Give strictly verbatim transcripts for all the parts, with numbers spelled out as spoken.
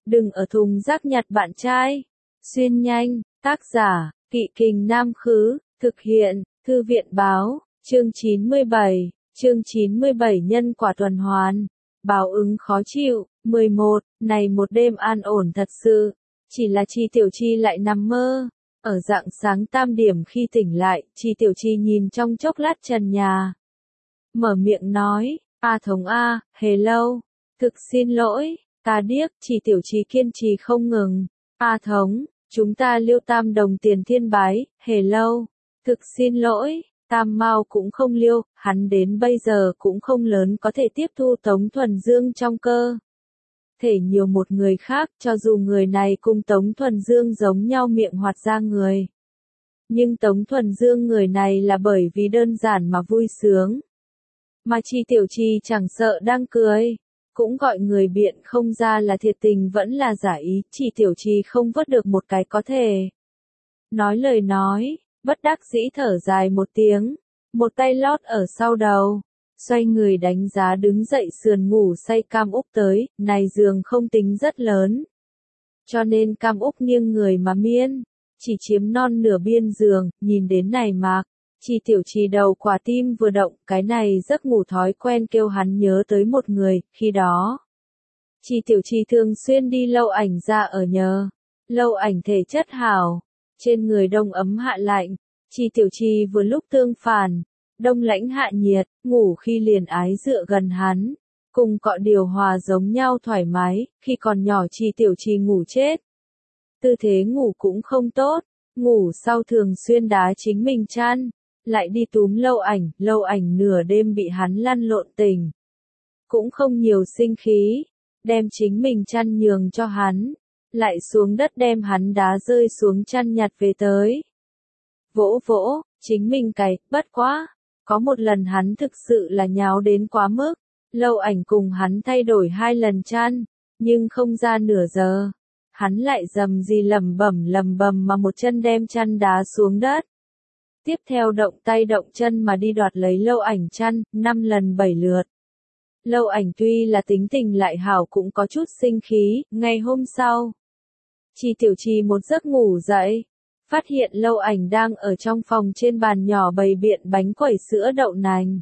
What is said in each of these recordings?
đừng ở thùng rác nhặt bạn trai. Xuyên nhanh, tác giả, Kỵ Kình Nam Khứ, thực hiện, Thư viện Báo, chương chín mươi bảy, chương chín mươi bảy nhân quả tuần hoàn, báo ứng khó chịu, mười một, này một đêm an ổn thật sự, chỉ là Chi Tiểu Chi lại nằm mơ. Ở rạng sáng tam điểm khi tỉnh lại, Chi Tiểu Chi nhìn trong chốc lát trần nhà. Mở miệng nói, A Thống A, hello, thực xin lỗi, ta điếc, Chi Tiểu Chi kiên trì không ngừng. A Thống, chúng ta Liêu Tam đồng tiền thiên bái, hello, thực xin lỗi, Tam Mao cũng không liêu, hắn đến bây giờ cũng không lớn có thể tiếp thu Tống Thuần Dương trong cơ thể nhiều một người khác, cho dù người này cùng Tống Thuần Dương giống nhau miệng hoạt ra người. Nhưng Tống Thuần Dương người này là bởi vì đơn giản mà vui sướng. Mà Chi Tiểu Chi chẳng sợ đang cười, cũng gọi người biện không ra là thiệt tình vẫn là giả ý, Chi Tiểu Chi không vớt được một cái có thể. Nói lời nói, bất đắc dĩ thở dài một tiếng, một tay lót ở sau đầu. Xoay người đánh giá đứng dậy sườn ngủ say Cam Úc tới, này giường không tính rất lớn. Cho nên Cam Úc nghiêng người mà miên, chỉ chiếm non nửa biên giường, nhìn đến này mạc, Chi Tiểu Chi đầu quả tim vừa động, cái này giấc ngủ thói quen kêu hắn nhớ tới một người, khi đó. Chi Tiểu Chi thường xuyên đi Lâu Ảnh ra ở nhờ, Lâu Ảnh thể chất hảo, trên người đông ấm hạ lạnh, Chi Tiểu Chi vừa lúc tương phản. Đông lãnh hạ nhiệt, ngủ khi liền ái dựa gần hắn, cùng cọ điều hòa giống nhau thoải mái, khi còn nhỏ Chi Tiểu Chi ngủ chết. Tư thế ngủ cũng không tốt, ngủ sau thường xuyên đá chính mình chăn, lại đi túm Lâu Ảnh, Lâu Ảnh nửa đêm bị hắn lăn lộn tỉnh. Cũng không nhiều sinh khí, đem chính mình chăn nhường cho hắn, lại xuống đất đem hắn đá rơi xuống chăn nhặt về tới. Vỗ vỗ, chính mình cày, bất quá. Có một lần hắn thực sự là nháo đến quá mức, Lâu Ảnh cùng hắn thay đổi hai lần chăn, nhưng không ra nửa giờ. Hắn lại rầm gì lầm bẩm lầm bầm mà một chân đem chăn đá xuống đất. Tiếp theo động tay động chân mà đi đoạt lấy Lâu Ảnh chăn, năm lần bảy lượt. Lâu Ảnh tuy là tính tình lại hảo cũng có chút sinh khí, ngày hôm sau. Chi Tiểu Chi một giấc ngủ dậy. Phát hiện Lâu Ảnh đang ở trong phòng trên bàn nhỏ bày biện bánh quẩy sữa đậu nành.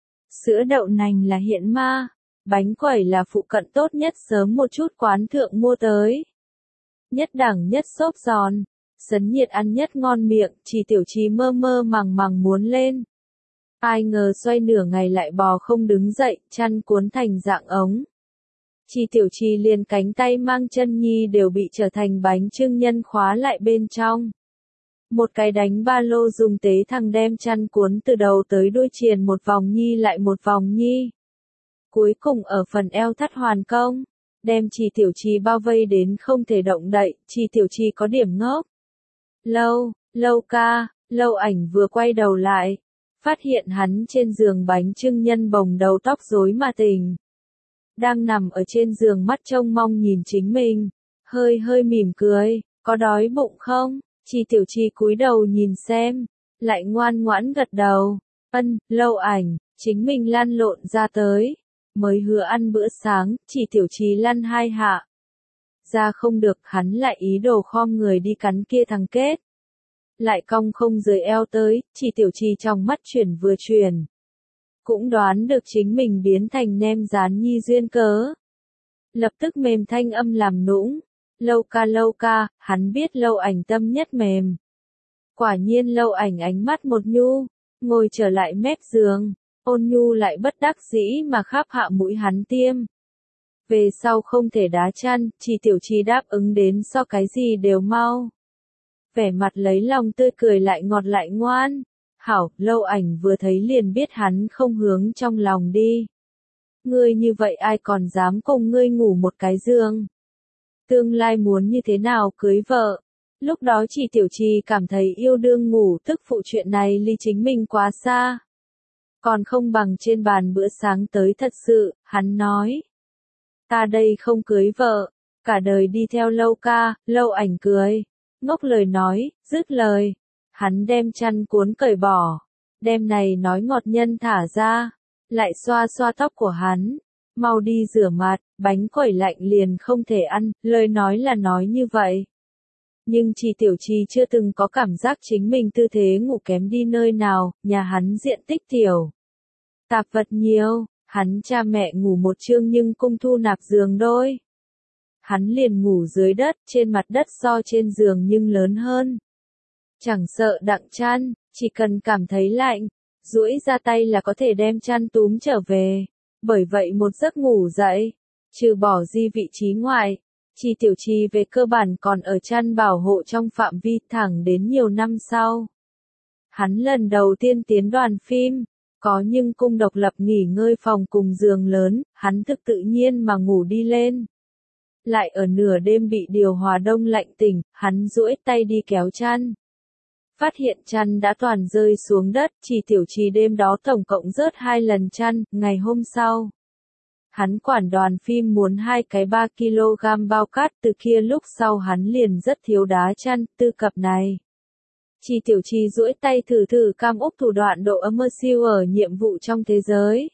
Sữa đậu nành là hiện ma, bánh quẩy là phụ cận tốt nhất sớm một chút quán thượng mua tới. Nhất đẳng nhất xốp giòn, sấn nhiệt ăn nhất ngon miệng, Chi Tiểu Chi mơ mơ màng màng muốn lên. Ai ngờ xoay nửa ngày lại bò không đứng dậy, chăn cuốn thành dạng ống. Chi Tiểu Chi liền cánh tay mang chân nhi đều bị trở thành bánh chưng nhân khóa lại bên trong. Một cái đánh ba lô dùng tế thằng đem chăn cuốn từ đầu tới đuôi triền một vòng nhi lại một vòng nhi. Cuối cùng ở phần eo thắt hoàn công, đem Chi Tiểu Chi bao vây đến không thể động đậy, Chi Tiểu Chi có điểm ngốc. Lâu, Lâu ca, Lâu Ảnh vừa quay đầu lại, phát hiện hắn trên giường bánh chưng nhân bồng đầu tóc rối mà tỉnh. Đang nằm ở trên giường mắt trông mong nhìn chính mình, hơi hơi mỉm cười, có đói bụng không? Chi Tiểu Chi cúi đầu nhìn xem, lại ngoan ngoãn gật đầu, ân, Lâu Ảnh, chính mình lăn lộn ra tới, mới hứa ăn bữa sáng, Chi Tiểu Chi lăn hai hạ. Ra không được, hắn lại ý đồ khom người đi cắn kia thằng kết. Lại cong không dưới eo tới, Chi Tiểu Chi trong mắt chuyển vừa chuyển. Cũng đoán được chính mình biến thành nem rán nhi duyên cớ. Lập tức mềm thanh âm làm nũng. Lâu ca Lâu ca, hắn biết Lâu Ảnh tâm nhất mềm. Quả nhiên Lâu Ảnh ánh mắt một nhu, ngồi trở lại mép giường, ôn nhu lại bất đắc dĩ mà khắp hạ mũi hắn tiêm. Về sau không thể đá chăn, Chi Tiểu Chi đáp ứng đến so cái gì đều mau. Vẻ mặt lấy lòng tươi cười lại ngọt lại ngoan. Hảo, Lâu Ảnh vừa thấy liền biết hắn không hướng trong lòng đi. Ngươi như vậy ai còn dám cùng ngươi ngủ một cái giường? Tương lai muốn như thế nào cưới vợ? Lúc đó Chi Tiểu Chi cảm thấy yêu đương ngủ tức phụ chuyện này ly chính mình quá xa. Còn không bằng trên bàn bữa sáng tới thật sự, hắn nói. Ta đây không cưới vợ, cả đời đi theo Lâu ca, Lâu Ảnh cười. Ngốc lời nói, dứt lời. Hắn đem chăn cuốn cởi bỏ, đem này nói ngọt nhân thả ra, lại xoa xoa tóc của hắn, mau đi rửa mặt, bánh quẩy lạnh liền không thể ăn, lời nói là nói như vậy. Nhưng Trì Tiểu Trì chưa từng có cảm giác chính mình tư thế ngủ kém đi nơi nào, nhà hắn diện tích tiểu. Tạp vật nhiều, hắn cha mẹ ngủ một chương nhưng cung thu nạp giường đôi. Hắn liền ngủ dưới đất, trên mặt đất so trên giường nhưng lớn hơn. Chẳng sợ đặng chăn, chỉ cần cảm thấy lạnh, duỗi ra tay là có thể đem chăn túm trở về. Bởi vậy một giấc ngủ dậy, trừ bỏ di vị trí ngoại, Trì Tiểu Trì về cơ bản còn ở chăn bảo hộ trong phạm vi thẳng đến nhiều năm sau. Hắn lần đầu tiên tiến đoàn phim, có nhưng cung độc lập nghỉ ngơi phòng cùng giường lớn, hắn thực tự nhiên mà ngủ đi lên. Lại ở nửa đêm bị điều hòa đông lạnh tỉnh, hắn duỗi tay đi kéo chăn. Phát hiện chăn đã toàn rơi xuống đất, Trì Tiểu Trì đêm đó tổng cộng rớt hai lần chăn, ngày hôm sau. Hắn quản đoàn phim muốn hai cái ba ki lô gam bao cát, từ kia lúc sau hắn liền rất thiếu đá chăn, tư cập này. Trì Tiểu Trì duỗi tay thử thử cam úc thủ đoạn độ ấm siêu ở nhiệm vụ trong thế giới.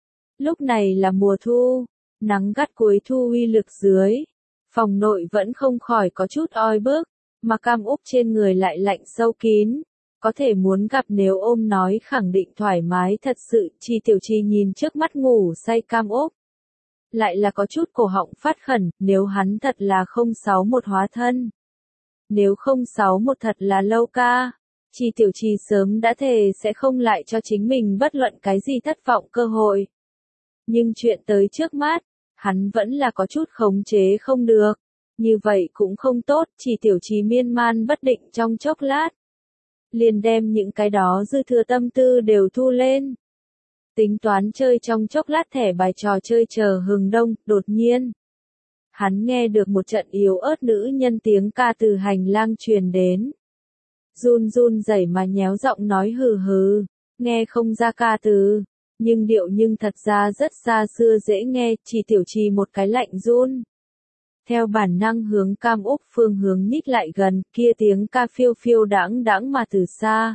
Lúc này là mùa thu, nắng gắt cuối thu uy lực dưới. Phòng nội vẫn không khỏi có chút oi bức, mà cam úc trên người lại lạnh sâu kín. Có thể muốn gặp nếu ôm nói khẳng định thoải mái thật sự, Trì Tiểu Trì nhìn trước mắt ngủ say cam úc. Lại là có chút cổ họng phát khẩn, nếu hắn thật là không sáu một hóa thân. Nếu không sáu một thật là lâu ca, Trì Tiểu Trì sớm đã thề sẽ không lại cho chính mình bất luận cái gì thất vọng cơ hội. Nhưng chuyện tới trước mắt, hắn vẫn là có chút khống chế không được. Như vậy cũng không tốt, Trì Tiểu Trì miên man bất định trong chốc lát. Liền đem những cái đó dư thừa tâm tư đều thu lên. Tính toán chơi trong chốc lát thẻ bài trò chơi chờ hừng đông, đột nhiên. Hắn nghe được một trận yếu ớt nữ nhân tiếng ca từ hành lang truyền đến. Run run rẩy mà nhéo giọng nói hừ hừ, nghe không ra ca từ, nhưng điệu nhưng thật ra rất xa xưa dễ nghe, Trì Tiểu Trì một cái lạnh run. Theo bản năng hướng cam úc phương hướng nhích lại gần, kia tiếng ca phiêu phiêu đãng đãng mà từ xa.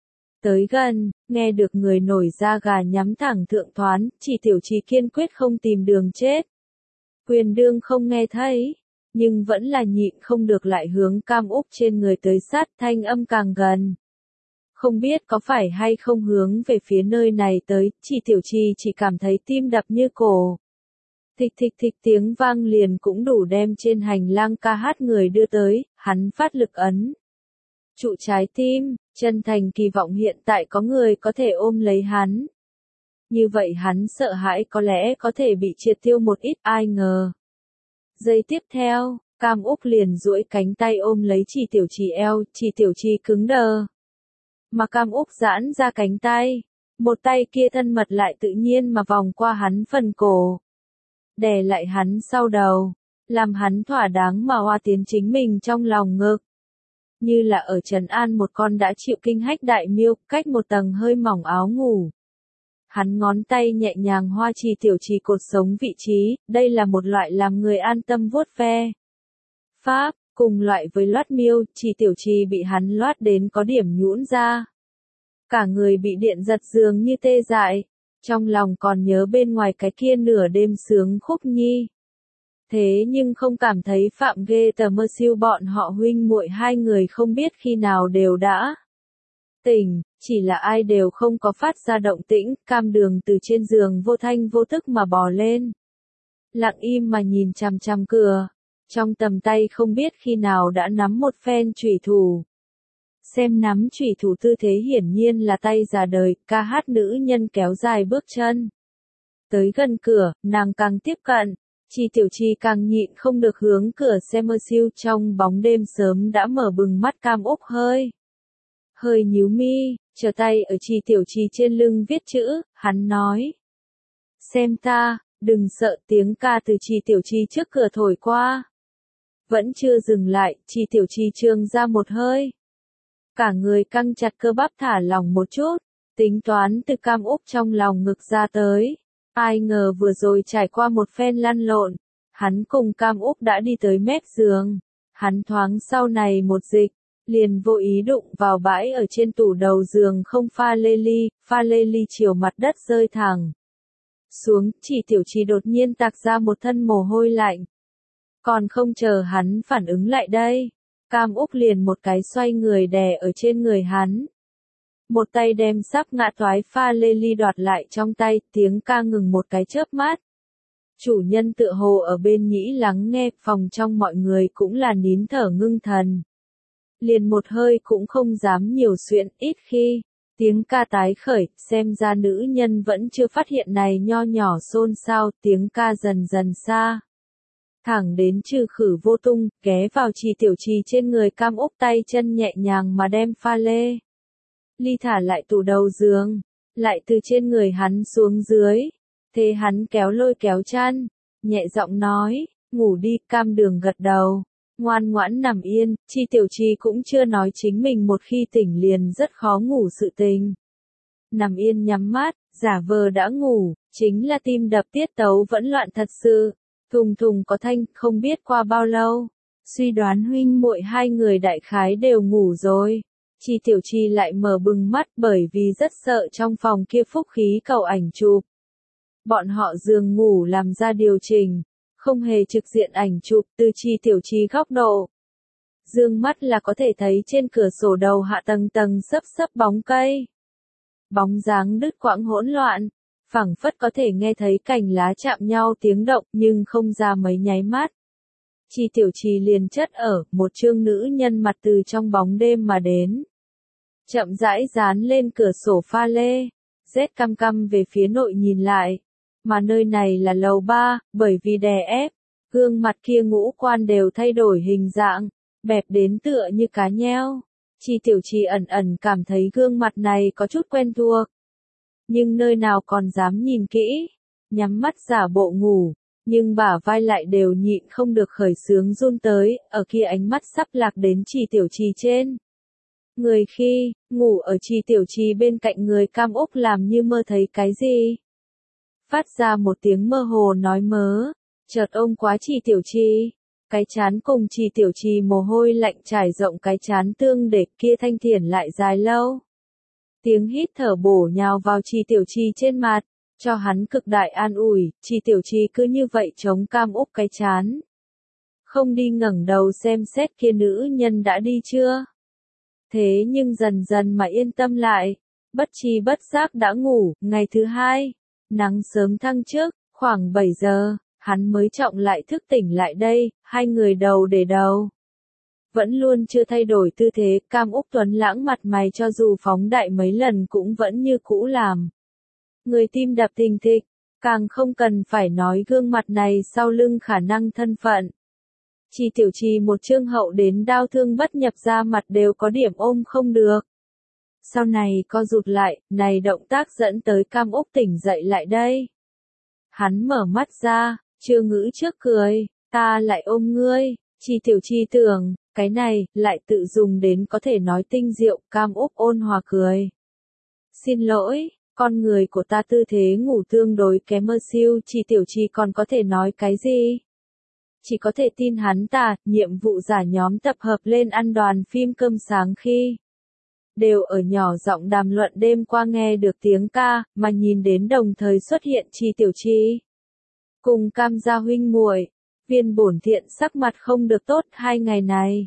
Tới gần, nghe được người nổi da gà nhắm thẳng thượng thoán, Trì Tiểu Trì kiên quyết không tìm đường chết. Quyền đương không nghe thấy, nhưng vẫn là nhịn không được lại hướng cam úc trên người tới sát, thanh âm càng gần. Không biết có phải hay không hướng về phía nơi này tới, Trì Tiểu Trì chỉ cảm thấy tim đập như cổ. Thịch thịch thịch tiếng vang liền cũng đủ đem trên hành lang ca hát người đưa tới, hắn phát lực ấn. Trụ trái tim, chân thành kỳ vọng hiện tại có người có thể ôm lấy hắn. Như vậy hắn sợ hãi có lẽ có thể bị triệt tiêu một ít, ai ngờ. Giây tiếp theo, cam úc liền duỗi cánh tay ôm lấy Trì Tiểu Trì eo, Trì Tiểu Trì cứng đờ. Mà cam úc giãn ra cánh tay, một tay kia thân mật lại tự nhiên mà vòng qua hắn phần cổ. Đè lại hắn sau đầu, làm hắn thỏa đáng mà hoa tiến chính mình trong lòng ngực. Như là ở trấn an một con đã chịu kinh hách đại miêu, cách một tầng hơi mỏng áo ngủ. Hắn ngón tay nhẹ nhàng hoa Trì Tiểu Trì cột sống vị trí, đây là một loại làm người an tâm vuốt ve. Pháp, cùng loại với loát miêu, Trì Tiểu Trì bị hắn loát đến có điểm nhũn ra. Cả người bị điện giật dường như tê dại, trong lòng còn nhớ bên ngoài cái kia nửa đêm sướng khúc nhi. Thế nhưng không cảm thấy phạm ghê tờ mơ siêu bọn họ huynh muội hai người không biết khi nào đều đã tỉnh, chỉ là ai đều không có phát ra động tĩnh, cam đường từ trên giường vô thanh vô thức mà bò lên. Lặng im mà nhìn chằm chằm cửa, trong tầm tay không biết khi nào đã nắm một phen chủy thủ. Xem nắm chủy thủ tư thế hiển nhiên là tay già đời, ca hát nữ nhân kéo dài bước chân. Tới gần cửa, nàng càng tiếp cận. Trì Tiểu Trì càng nhịn không được hướng cửa xe mơ siêu trong bóng đêm sớm đã mở bừng mắt cam úc hơi. Hơi nhíu mi, trở tay ở Trì Tiểu Trì trên lưng viết chữ, hắn nói. Xem ta, đừng sợ tiếng ca từ Trì Tiểu Trì trước cửa thổi qua. Vẫn chưa dừng lại, Trì Tiểu Trì trương ra một hơi. Cả người căng chặt cơ bắp thả lỏng một chút, tính toán từ cam úc trong lòng ngực ra tới. Ai ngờ vừa rồi trải qua một phen lăn lộn, hắn cùng cam úc đã đi tới mép giường. Hắn thoáng sau này một dịch, liền vô ý đụng vào bãi ở trên tủ đầu giường không pha lê ly, pha lê ly chiều mặt đất rơi thẳng xuống, chỉ tiểu trì đột nhiên tạc ra một thân mồ hôi lạnh. Còn không chờ hắn phản ứng lại đây, Cam Úc liền một cái xoay người đè ở trên người hắn. Một tay đem sắp ngã toái pha lê ly đoạt lại trong tay, tiếng ca ngừng một cái chớp mắt. Chủ nhân tựa hồ ở bên nhĩ lắng nghe, phòng trong mọi người cũng là nín thở ngưng thần. Liền một hơi cũng không dám nhiều xuyện, ít khi. Tiếng ca tái khởi, xem ra nữ nhân vẫn chưa phát hiện này nho nhỏ xôn xao, tiếng ca dần dần xa. Thẳng đến trừ khử vô tung, ghé vào trì tiểu trì trên người Cam Úc, tay chân nhẹ nhàng mà đem pha lê. Ly thả lại tủ đầu giường, lại từ trên người hắn xuống dưới. Thế hắn kéo lôi kéo chăn, nhẹ giọng nói, ngủ đi. Cam Đường gật đầu, ngoan ngoãn nằm yên. Chi tiểu trì cũng chưa nói chính mình một khi tỉnh liền rất khó ngủ sự tình. Nằm yên nhắm mắt, giả vờ đã ngủ, chính là tim đập tiết tấu vẫn loạn thật sự. Thùng thùng có thanh, không biết qua bao lâu. Suy đoán huynh muội hai người đại khái đều ngủ rồi. Chi tiểu trì lại mở bừng mắt bởi vì rất sợ trong phòng kia phúc khí cầu ảnh chụp. Bọn họ giường ngủ làm ra điều chỉnh, không hề trực diện ảnh chụp từ Chi tiểu trì góc độ. Dương mắt là có thể thấy trên cửa sổ đầu hạ tầng tầng xấp xấp bóng cây. Bóng dáng đứt quãng hỗn loạn, phảng phất có thể nghe thấy cành lá chạm nhau tiếng động nhưng không ra mấy nháy mắt. Chi tiểu trì liền chất ở, một trương nữ nhân mặt từ trong bóng đêm mà đến. Chậm rãi dán lên cửa sổ pha lê, rét căm căm về phía nội nhìn lại. Mà nơi này là lầu ba, bởi vì đè ép, gương mặt kia ngũ quan đều thay đổi hình dạng, bẹp đến tựa như cá nheo. Chi tiểu trì ẩn ẩn cảm thấy gương mặt này có chút quen thuộc. Nhưng nơi nào còn dám nhìn kỹ, nhắm mắt giả bộ ngủ, nhưng bả vai lại đều nhịn không được khởi sướng run tới, ở kia ánh mắt sắp lạc đến Chi tiểu trì trên. Người khi, ngủ ở Chi tiểu trì bên cạnh người Cam Úc làm như mơ thấy cái gì. Phát ra một tiếng mơ hồ nói mớ, chợt ôm quá Chi tiểu trì, cái chán cùng Chi tiểu trì mồ hôi lạnh trải rộng cái chán tương để kia thanh thiển lại dài lâu. Tiếng hít thở bổ nhào vào Chi tiểu trì trên mặt, cho hắn cực đại an ủi. Chi tiểu trì cứ như vậy chống Cam Úc cái chán. Không đi ngẩng đầu xem xét kia nữ nhân đã đi chưa. Thế nhưng dần dần mà yên tâm lại, bất tri bất giác đã ngủ. Ngày thứ hai, nắng sớm thăng trước, khoảng bảy giờ, hắn mới trọng lại thức tỉnh lại đây, hai người đầu để đầu. Vẫn luôn chưa thay đổi tư thế, Cam Úc Tuấn lãng mặt mày cho dù phóng đại mấy lần cũng vẫn như cũ làm. Người tim đập thình thịch, càng không cần phải nói gương mặt này sau lưng khả năng thân phận. Chi tiểu trì một trương hậu đến đau thương bất nhập ra mặt đều có điểm ôm không được. Sau này co rụt lại, này động tác dẫn tới Cam Úc tỉnh dậy lại đây. Hắn mở mắt ra, chưa ngữ trước cười, ta lại ôm ngươi. Chi tiểu trì tưởng, cái này, lại tự dùng đến có thể nói tinh diệu. Cam Úc ôn hòa cười. Xin lỗi, con người của ta tư thế ngủ tương đối kém mơ siêu. Chi tiểu trì còn có thể nói cái gì? Chỉ có thể tin hắn ta. Nhiệm vụ giả nhóm tập hợp lên ăn đoàn phim cơm sáng khi đều ở nhỏ giọng đàm luận, đêm qua nghe được tiếng ca, mà nhìn đến đồng thời xuất hiện Chi tiểu trì cùng Cam gia huynh muội. Viên bổn thiện sắc mặt không được tốt hai ngày này.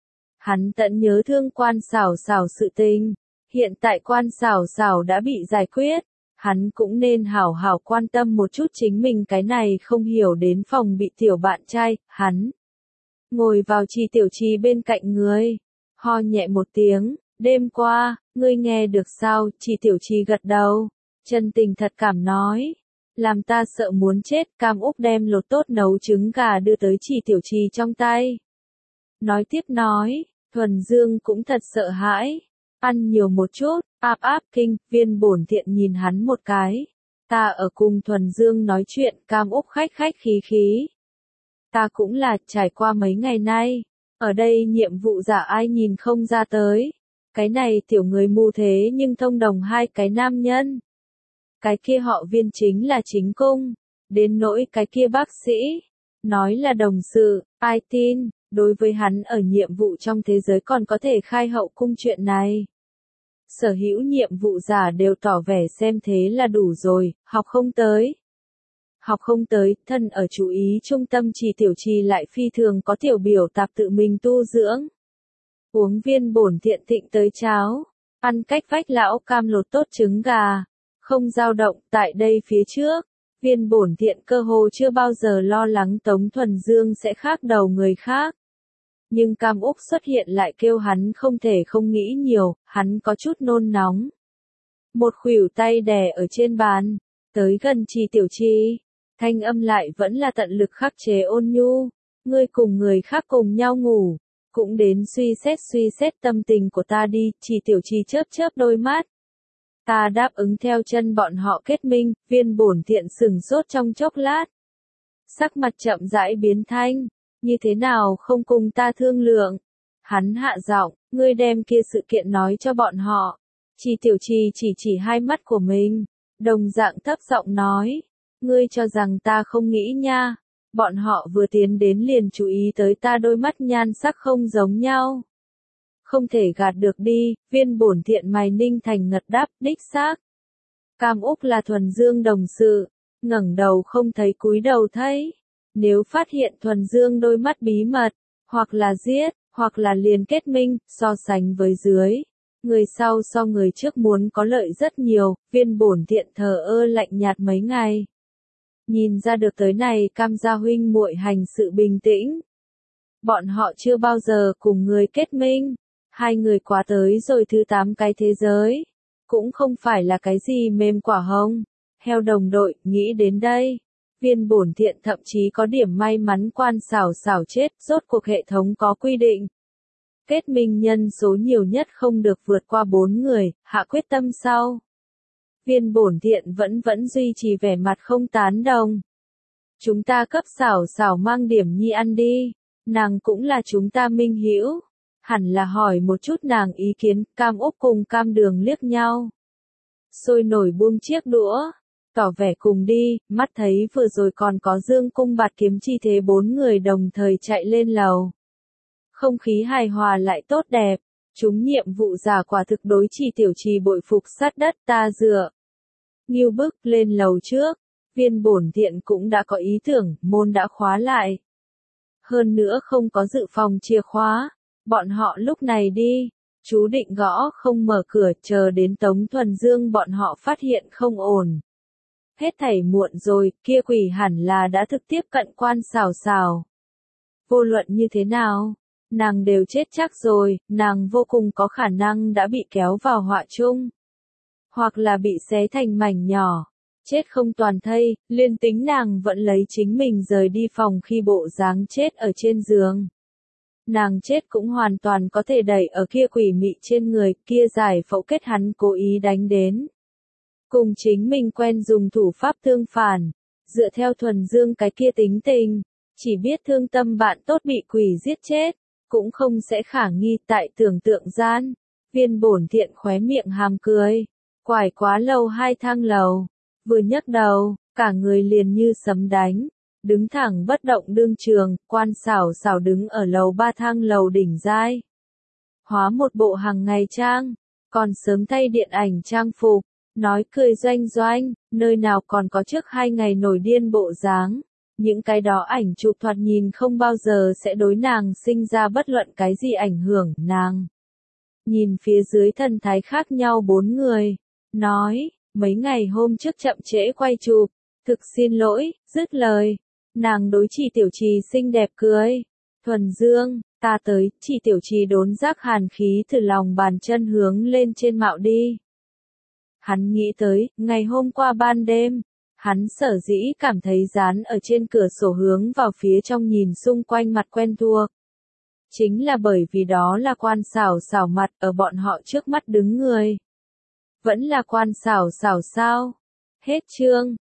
Hắn tận nhớ thương Quan Xảo Xảo sự tình. Hiện tại Quan Xảo Xảo đã bị giải quyết. Hắn cũng nên hảo hảo quan tâm một chút chính mình cái này không hiểu đến phòng bị tiểu bạn trai. Hắn ngồi vào Chi tiểu trì bên cạnh người, ho nhẹ một tiếng. Đêm qua, ngươi nghe được sao? Chi tiểu trì gật đầu, chân tình thật cảm nói. Làm ta sợ muốn chết. Cam Úc đem lột tốt nấu trứng gà đưa tới Chi tiểu trì trong tay. Nói tiếp nói, Thuần Dương cũng thật sợ hãi. Ăn nhiều một chút, áp áp kinh. Viên bổn thiện nhìn hắn một cái. Ta ở cùng Thuần Dương nói chuyện. Cam Úc khách khách khí khí. Ta cũng là, trải qua mấy ngày nay. Ở đây nhiệm vụ giả ai nhìn không ra tới. Cái này tiểu người mù thế nhưng thông đồng hai cái nam nhân. Cái kia họ Viên chính là chính cung. Đến nỗi cái kia bác sĩ, nói là đồng sự, ai tin. Đối với hắn ở nhiệm vụ trong thế giới còn có thể khai hậu cung chuyện này. Sở hữu nhiệm vụ giả đều tỏ vẻ xem thế là đủ rồi, học không tới, Học không tới, thân ở chú ý trung tâm Trì Tiểu Trì lại phi thường có tiểu biểu tạp tự mình tu dưỡng. Uống viên bổn thiện thịnh tới cháo, ăn cách vách lão cam lột tốt trứng gà, không dao động, tại đây phía trước, viên bổn thiện cơ hồ chưa bao giờ lo lắng Tống Thuần Dương sẽ khác đầu người khác. Nhưng Cam Úc xuất hiện lại kêu hắn không thể không nghĩ nhiều, hắn có chút nôn nóng. Một khuỷu tay đè ở trên bàn, tới gần Trì Tiểu Trì, thanh âm lại vẫn là tận lực khắc chế ôn nhu, ngươi cùng người khác cùng nhau ngủ, cũng đến suy xét suy xét tâm tình của ta đi, Trì Tiểu Trì chớp chớp đôi mắt. Ta đáp ứng theo chân bọn họ kết minh, viên bổn thiện sừng sốt trong chốc lát. Sắc mặt chậm rãi biến thanh, như thế nào không cùng ta thương lượng. Hắn hạ giọng, ngươi đem kia sự kiện nói cho bọn họ. Trì Tiểu Trì chỉ chỉ hai mắt của mình, đồng dạng thấp giọng nói, ngươi cho rằng ta không nghĩ nha. Bọn họ vừa tiến đến liền chú ý tới ta đôi mắt nhan sắc không giống nhau. Không thể gạt được đi, viên bổn thiện mày ninh thành ngật đáp, đích xác. Cam Úc là Thuần Dương đồng sự, ngẩng đầu không thấy cúi đầu thấy. Nếu phát hiện Thuần Dương đôi mắt bí mật, hoặc là giết, hoặc là liền kết minh, so sánh với dưới. Người sau so người trước muốn có lợi rất nhiều, viên bổn thiện thờ ơ lạnh nhạt mấy ngày. Nhìn ra được tới này Cam gia huynh muội hành sự bình tĩnh. Bọn họ chưa bao giờ cùng người kết minh. Hai người quá tới rồi thứ tám cái thế giới. Cũng không phải là cái gì mềm quả hồng. Heo đồng đội, nghĩ đến đây. Viên bổn thiện thậm chí có điểm may mắn quan xảo xảo chết, rốt cuộc hệ thống có quy định. Kết minh nhân số nhiều nhất không được vượt qua bốn người, hạ quyết tâm sau. Viên bổn thiện vẫn vẫn duy trì vẻ mặt không tán đồng. Chúng ta cấp xảo xảo mang điểm nhi ăn đi, nàng cũng là chúng ta minh hữu. Hẳn là hỏi một chút nàng ý kiến, Cam Úc cùng Cam Đường liếc nhau. Sôi nổi buông chiếc đũa, tỏ vẻ cùng đi, mắt thấy vừa rồi còn có dương cung bạt kiếm chi thế bốn người đồng thời chạy lên lầu. Không khí hài hòa lại tốt đẹp, chúng nhiệm vụ giả quả thực đối Trì Tiểu Trì bội phục sát đất ta dựa. Nghiêu bức lên lầu trước, viên bổn thiện cũng đã có ý tưởng, môn đã khóa lại. Hơn nữa không có dự phòng chìa khóa, bọn họ lúc này đi, chú định gõ không mở cửa chờ đến Tống Thuần Dương bọn họ phát hiện không ổn. Hết thảy muộn rồi, kia quỷ hẳn là đã thực tiếp cận quan xào xào. Vô luận như thế nào, nàng đều chết chắc rồi, nàng vô cùng có khả năng đã bị kéo vào họa chung. Hoặc là bị xé thành mảnh nhỏ, chết không toàn thây, liên tính nàng vẫn lấy chính mình rời đi phòng khi bộ dáng chết ở trên giường. Nàng chết cũng hoàn toàn có thể đẩy ở kia quỷ mị trên người, kia giải phẫu kết hắn cố ý đánh đến. Cùng chính mình quen dùng thủ pháp tương phản, dựa theo Thuần Dương cái kia tính tình, chỉ biết thương tâm bạn tốt bị quỷ giết chết, cũng không sẽ khả nghi tại tưởng tượng gian. Viên bổn thiện khóe miệng hàm cười, quải quá lâu hai thang lầu, vừa nhấc đầu, cả người liền như sấm đánh, đứng thẳng bất động đương trường, quan xảo xảo đứng ở lầu ba thang lầu đỉnh giai. Hóa một bộ hàng ngày trang, còn sớm thay điện ảnh trang phục, nói cười doanh doanh, nơi nào còn có trước hai ngày nổi điên bộ dáng. Những cái đó ảnh chụp thoạt nhìn không bao giờ sẽ đối nàng sinh ra bất luận cái gì ảnh hưởng nàng. Nhìn phía dưới thần thái khác nhau bốn người, nói, mấy ngày hôm trước chậm trễ quay chụp, thực xin lỗi, dứt lời. Nàng đối Trì Tiểu Trì xinh đẹp cười. Thuần Dương, ta tới, Trì Tiểu Trì đốn giác hàn khí từ lòng bàn chân hướng lên trên mạo đi. Hắn nghĩ tới, ngày hôm qua ban đêm, hắn sở dĩ cảm thấy dán ở trên cửa sổ hướng vào phía trong nhìn xung quanh mặt quen thuộc. Chính là bởi vì đó là quan xảo xảo mặt ở bọn họ trước mắt đứng người. Vẫn là quan xảo xảo sao? Hết chương.